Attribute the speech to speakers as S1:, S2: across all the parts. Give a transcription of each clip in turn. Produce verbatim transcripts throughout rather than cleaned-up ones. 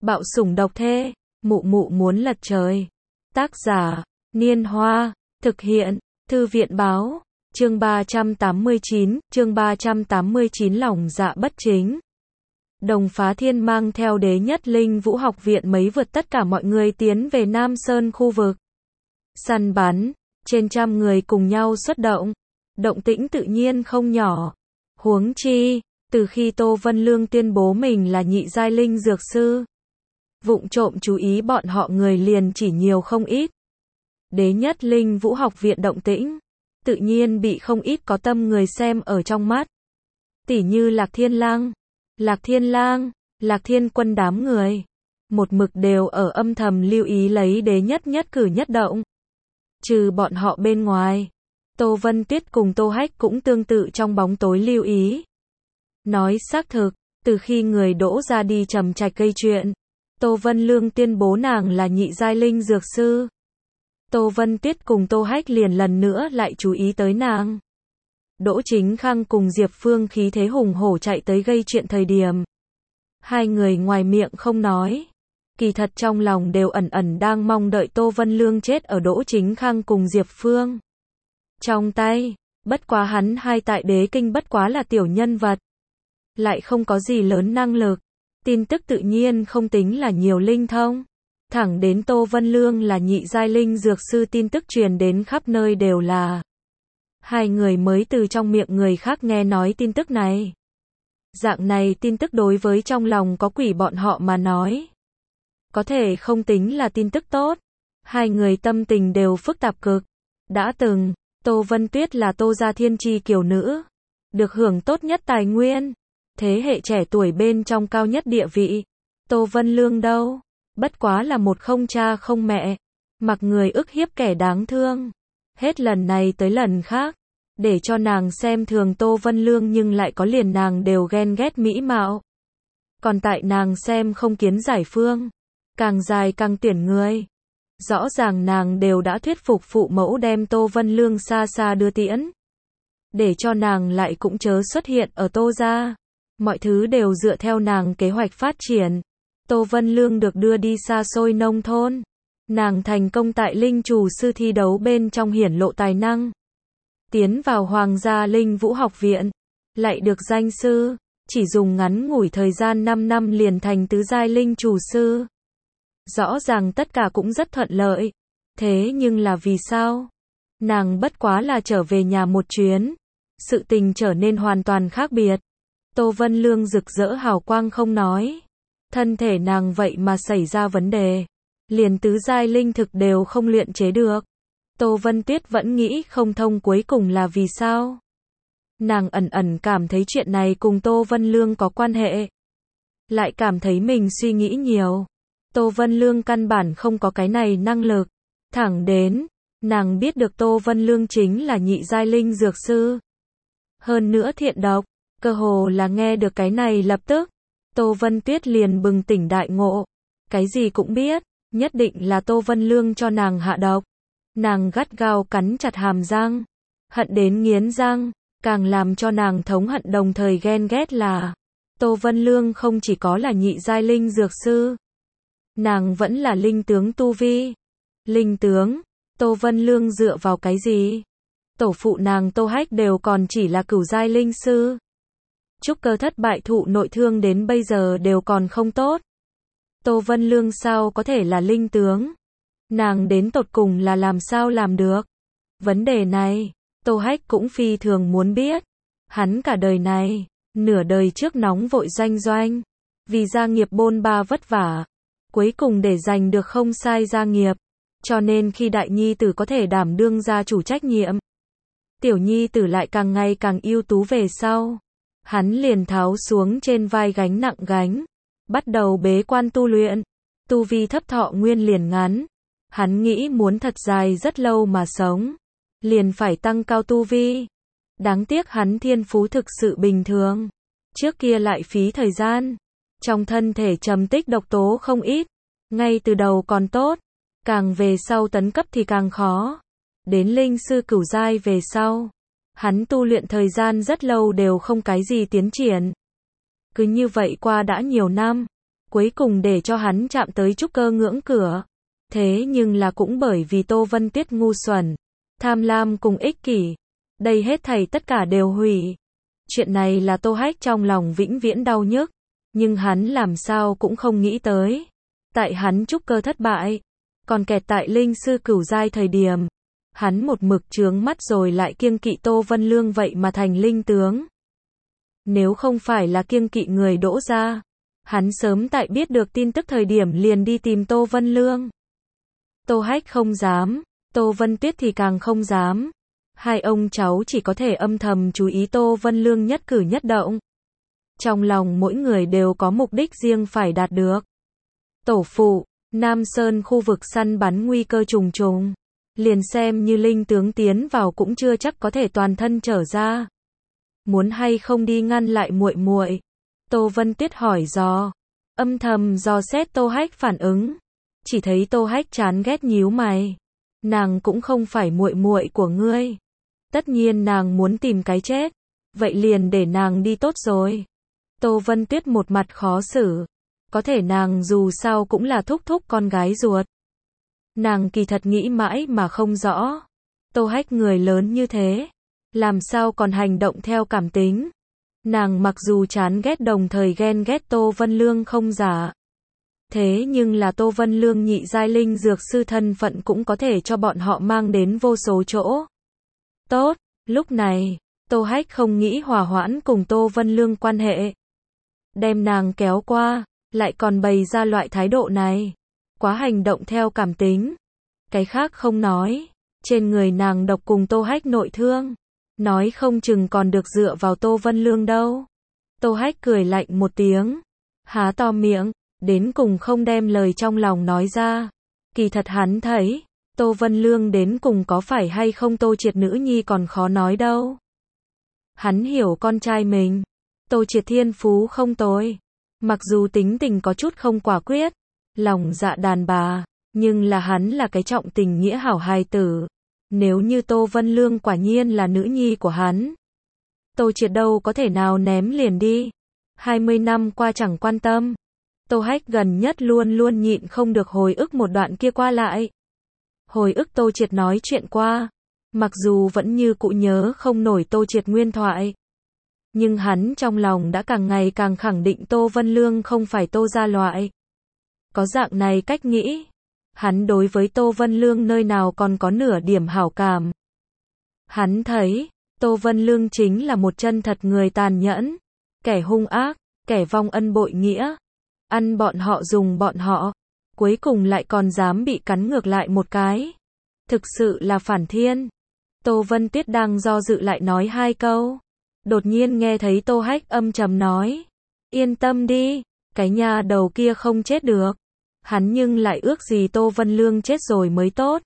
S1: Bạo sủng độc thê, mụ mụ muốn lật trời. Tác giả, Niên Hoa, thực hiện, Thư viện báo, chương ba trăm tám mươi chín, chương ba trăm tám mươi chín lòng dạ bất chính. Đồng Phá Thiên mang theo Đế Nhất Linh Vũ học viện mấy vượt tất cả mọi người tiến về Nam Sơn khu vực. Săn bắn, trên trăm người cùng nhau xuất động. Động tĩnh tự nhiên không nhỏ. Huống chi, từ khi Tô Vân Lương tuyên bố mình là nhị giai linh dược sư, vụng trộm chú ý bọn họ người liền chỉ nhiều không ít. Đế Nhất Linh Vũ học viện động tĩnh, tự nhiên bị không ít có tâm người xem ở trong mắt. Tỉ như Lạc Thiên Lang, Lạc Thiên Lang, Lạc Thiên Quân đám người, một mực đều ở âm thầm lưu ý lấy Đế Nhất nhất cử nhất động. Trừ bọn họ bên ngoài, Tô Vân Tuyết cùng Tô Hách cũng tương tự trong bóng tối lưu ý. Nói xác thực, từ khi người đỗ ra đi trầm trạch gây chuyện, Tô Vân Lương tuyên bố nàng là nhị giai linh dược sư, Tô Vân Tuyết cùng Tô Hách liền lần nữa lại chú ý tới nàng. Đỗ Chính Khang cùng Diệp Phương khí thế hùng hổ chạy tới gây chuyện thời điểm, hai người ngoài miệng không nói, kỳ thật trong lòng đều ẩn ẩn đang mong đợi Tô Vân Lương chết ở Đỗ Chính Khang cùng Diệp Phương trong tay. Bất quá hắn hai tại đế kinh bất quá là tiểu nhân vật, lại không có gì lớn năng lực, tin tức tự nhiên không tính là nhiều linh thông. Thẳng đến Tô Vân Lương là nhị giai linh dược sư tin tức truyền đến khắp nơi đều là. Hai người mới từ trong miệng người khác nghe nói tin tức này. Dạng này tin tức đối với trong lòng có quỷ bọn họ mà nói, có thể không tính là tin tức tốt. Hai người tâm tình đều phức tạp cực. Đã từng, Tô Vân Tuyết là Tô gia thiên chi kiều nữ, được hưởng tốt nhất tài nguyên, thế hệ trẻ tuổi bên trong cao nhất địa vị. Tô Vân Lương đâu? Bất quá là một không cha không mẹ, mặc người ức hiếp kẻ đáng thương. Hết lần này tới lần khác, để cho nàng xem thường Tô Vân Lương nhưng lại có liền nàng đều ghen ghét mỹ mạo. Còn tại nàng xem không kiến giải phương, càng dài càng tuyển người. Rõ ràng nàng đều đã thuyết phục phụ mẫu đem Tô Vân Lương xa xa đưa tiễn, để cho nàng lại cũng chớ xuất hiện ở Tô gia. Mọi thứ đều dựa theo nàng kế hoạch phát triển. Tô Vân Lương được đưa đi xa xôi nông thôn. Nàng thành công tại linh chủ sư thi đấu bên trong hiển lộ tài năng, tiến vào Hoàng gia Linh Vũ học viện, lại được danh sư, chỉ dùng ngắn ngủi thời gian năm năm liền thành tứ giai linh chủ sư. Rõ ràng tất cả cũng rất thuận lợi. Thế nhưng là vì sao? Nàng bất quá là trở về nhà một chuyến, sự tình trở nên hoàn toàn khác biệt. Tô Vân Lương rực rỡ hào quang không nói, thân thể nàng vậy mà xảy ra vấn đề, liền tứ giai linh thực đều không luyện chế được. Tô Vân Tuyết vẫn nghĩ không thông cuối cùng là vì sao. Nàng ẩn ẩn cảm thấy chuyện này cùng Tô Vân Lương có quan hệ, lại cảm thấy mình suy nghĩ nhiều. Tô Vân Lương căn bản không có cái này năng lực. Thẳng đến, nàng biết được Tô Vân Lương chính là nhị giai linh dược sư, hơn nữa thiện độc, cơ hồ là nghe được cái này lập tức, Tô Vân Tuyết liền bừng tỉnh đại ngộ. Cái gì cũng biết, nhất định là Tô Vân Lương cho nàng hạ độc. Nàng gắt gao cắn chặt hàm răng, hận đến nghiến răng, càng làm cho nàng thống hận đồng thời ghen ghét là Tô Vân Lương không chỉ có là nhị giai linh dược sư, nàng vẫn là linh tướng tu vi. Linh tướng, Tô Vân Lương dựa vào cái gì? Tổ phụ nàng Tô Hách đều còn chỉ là cửu giai linh sư. Trúc cơ thất bại thụ nội thương đến bây giờ đều còn không tốt. Tô Vân Lương sao có thể là linh tướng? Nàng đến tột cùng là làm sao làm được? Vấn đề này, Tô Hách cũng phi thường muốn biết. Hắn cả đời này, nửa đời trước nóng vội doanh doanh, vì gia nghiệp bôn ba vất vả, cuối cùng để giành được không sai gia nghiệp, cho nên khi đại nhi tử có thể đảm đương gia chủ trách nhiệm, tiểu nhi tử lại càng ngày càng ưu tú về sau, hắn liền tháo xuống trên vai gánh nặng gánh, bắt đầu bế quan tu luyện. Tu vi thấp thọ nguyên liền ngắn, hắn nghĩ muốn thật dài rất lâu mà sống, liền phải tăng cao tu vi. Đáng tiếc hắn thiên phú thực sự bình thường, trước kia lại phí thời gian, trong thân thể trầm tích độc tố không ít, ngay từ đầu còn tốt, càng về sau tấn cấp thì càng khó. Đến linh sư cửu giai về sau, hắn tu luyện thời gian rất lâu đều không cái gì tiến triển. Cứ như vậy qua đã nhiều năm, cuối cùng để cho hắn chạm tới trúc cơ ngưỡng cửa. Thế nhưng là cũng bởi vì Tô Vân Tuyết ngu xuẩn, tham lam cùng ích kỷ, đây hết thảy tất cả đều hủy. Chuyện này là Tô Hách trong lòng vĩnh viễn đau nhức, nhưng hắn làm sao cũng không nghĩ tới. Tại hắn trúc cơ thất bại, còn kẹt tại linh sư cửu giai thời điểm, hắn một mực chướng mắt rồi lại kiêng kỵ Tô Vân Lương vậy mà thành linh tướng. Nếu không phải là kiêng kỵ người Đỗ gia, hắn sớm tại biết được tin tức thời điểm liền đi tìm Tô Vân Lương. Tô Hách không dám, Tô Vân Tuyết thì càng không dám. Hai ông cháu chỉ có thể âm thầm chú ý Tô Vân Lương nhất cử nhất động. Trong lòng mỗi người đều có mục đích riêng phải đạt được. Tổ phụ, Nam Sơn khu vực săn bắn nguy cơ trùng trùng. Liền xem như linh tướng tiến vào cũng chưa chắc có thể toàn thân trở ra. Muốn hay không đi ngăn lại muội muội? Tô Vân Tuyết hỏi dò. Âm thầm dò xét Tô Hách phản ứng. Chỉ thấy Tô Hách chán ghét nhíu mày. Nàng cũng không phải muội muội của ngươi. Tất nhiên nàng muốn tìm cái chết. Vậy liền để nàng đi tốt rồi. Tô Vân Tuyết một mặt khó xử. Có thể nàng dù sao cũng là thúc thúc con gái ruột. Nàng kỳ thật nghĩ mãi mà không rõ. Tô Hách người lớn như thế, làm sao còn hành động theo cảm tính. Nàng mặc dù chán ghét đồng thời ghen ghét Tô Vân Lương không giả. Thế nhưng là Tô Vân Lương nhị giai linh dược sư thân phận cũng có thể cho bọn họ mang đến vô số chỗ. Tốt, lúc này, Tô Hách không nghĩ hòa hoãn cùng Tô Vân Lương quan hệ. Đem nàng kéo qua, lại còn bày ra loại thái độ này. Quá hành động theo cảm tính. Cái khác không nói, trên người nàng độc cùng Tô Hách nội thương. Nói không chừng còn được dựa vào Tô Vân Lương đâu. Tô Hách cười lạnh một tiếng, há to miệng, đến cùng không đem lời trong lòng nói ra. Kỳ thật hắn thấy, Tô Vân Lương đến cùng có phải hay không Tô Triệt nữ nhi còn khó nói đâu. Hắn hiểu con trai mình, Tô Triệt thiên phú không tồi. Mặc dù tính tình có chút không quả quyết, lòng dạ đàn bà, nhưng là hắn là cái trọng tình nghĩa hảo hài tử. Nếu như Tô Vân Lương quả nhiên là nữ nhi của hắn, Tô Triệt đâu có thể nào ném liền đi. hai mươi năm qua chẳng quan tâm. Tô Hách gần nhất luôn luôn nhịn không được hồi ức một đoạn kia qua lại. Hồi ức Tô Triệt nói chuyện qua. Mặc dù vẫn như cũ nhớ không nổi Tô Triệt nguyên thoại. Nhưng hắn trong lòng đã càng ngày càng khẳng định Tô Vân Lương không phải Tô gia loại. Có dạng này cách nghĩ, hắn đối với Tô Vân Lương nơi nào còn có nửa điểm hảo cảm. Hắn thấy, Tô Vân Lương chính là một chân thật người tàn nhẫn, kẻ hung ác, kẻ vong ân bội nghĩa, ăn bọn họ dùng bọn họ, cuối cùng lại còn dám bị cắn ngược lại một cái. Thực sự là phản thiên. Tô Vân Tuyết đang do dự lại nói hai câu. Đột nhiên nghe thấy Tô Hách âm trầm nói. Yên tâm đi, cái nhà đầu kia không chết được. Hắn nhưng lại ước gì Tô Vân Lương chết rồi mới tốt.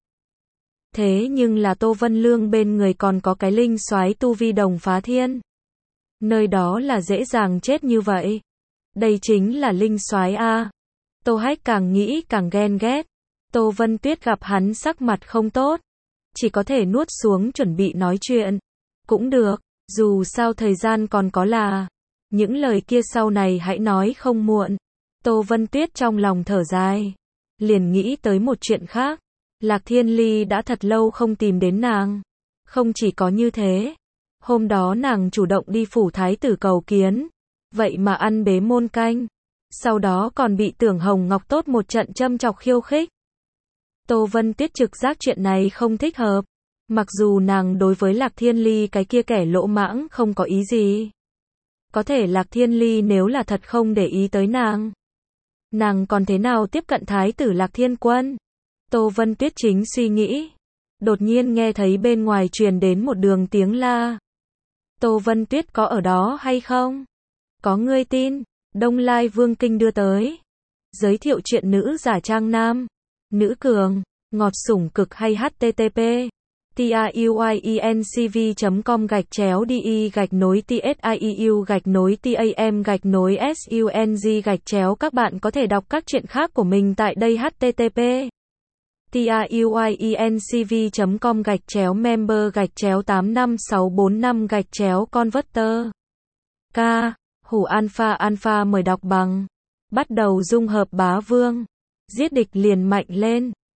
S1: Thế nhưng là Tô Vân Lương bên người còn có cái linh soái tu vi đồng phá thiên. Nơi đó là dễ dàng chết như vậy. Đây chính là linh soái a. Tô Hách càng nghĩ càng ghen ghét. Tô Vân Tuyết gặp hắn sắc mặt không tốt, chỉ có thể nuốt xuống chuẩn bị nói chuyện. Cũng được, dù sao thời gian còn có là. Những lời kia sau này hãy nói không muộn. Tô Vân Tuyết trong lòng thở dài, liền nghĩ tới một chuyện khác. Lạc Thiên Ly đã thật lâu không tìm đến nàng. Không chỉ có như thế, hôm đó nàng chủ động đi phủ thái tử cầu kiến, vậy mà ăn bế môn canh. Sau đó còn bị Tưởng Hồng Ngọc tốt một trận châm chọc khiêu khích. Tô Vân Tuyết trực giác chuyện này không thích hợp. Mặc dù nàng đối với Lạc Thiên Ly cái kia kẻ lỗ mãng không có ý gì. Có thể Lạc Thiên Ly nếu là thật không để ý tới nàng, nàng còn thế nào tiếp cận thái tử Lạc Thiên Quân? Tô Vân Tuyết chính suy nghĩ, đột nhiên nghe thấy bên ngoài truyền đến một đường tiếng la. Tô Vân Tuyết có ở đó hay không? Có ngươi tin? Đông Lai Vương Kinh đưa tới. Giới thiệu chuyện nữ giả trang nam, nữ cường, ngọt sủng cực hay http tiuyencv chấm com gạch chéo di gạch nối tsiu gạch nối tam gạch nối sung gạch chéo. Các bạn có thể đọc các chuyện khác của mình tại đây. Http tiuyencv chấm com gạch chéo member gạch chéo tám năm sáu bốn năm gạch chéo converter. K. Hủ Alpha Alpha mời đọc bằng bắt đầu dung hợp bá vương. Giết địch liền mạnh lên.